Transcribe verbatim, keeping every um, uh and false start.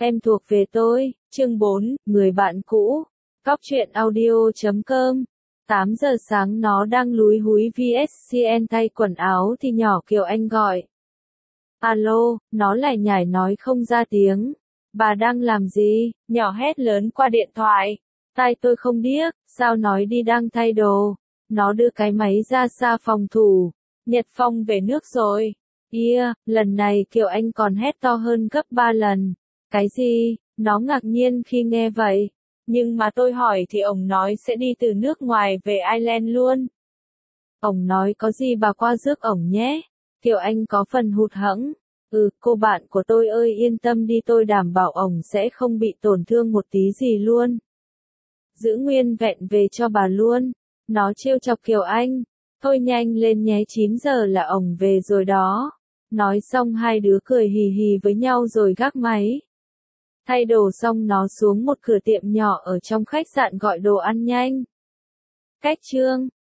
Em thuộc về tôi, chương bốn, người bạn cũ. Cóc truyện audio chấm com. tám giờ sáng nó đang lúi húi vê ét xê en thay quần áo thì nhỏ Kiều Anh gọi. Alo, nó lải nhải nói không ra tiếng. Bà đang làm gì? Nhỏ hét lớn qua điện thoại. Tai tôi không điếc, sao nói đi đang thay đồ. Nó đưa cái máy ra xa phòng thủ. Nhật Phong về nước rồi. Yeah, lần này Kiều Anh còn hét to hơn gấp ba lần. Cái gì? Nó ngạc nhiên khi nghe vậy. Nhưng mà tôi hỏi thì ông nói sẽ đi từ nước ngoài về Ireland luôn. Ông nói có gì bà qua rước ổng nhé. Kiều Anh có phần hụt hẫng. Ừ, cô bạn của tôi ơi yên tâm đi tôi đảm bảo ổng sẽ không bị tổn thương một tí gì luôn. Giữ nguyên vẹn về cho bà luôn. Nó trêu chọc Kiều Anh. Thôi nhanh lên nhé chín giờ là ổng về rồi đó. Nói xong hai đứa cười hì hì với nhau rồi gác máy. Thay đồ xong nó xuống một cửa tiệm nhỏ ở trong khách sạn gọi đồ ăn nhanh. Cách chương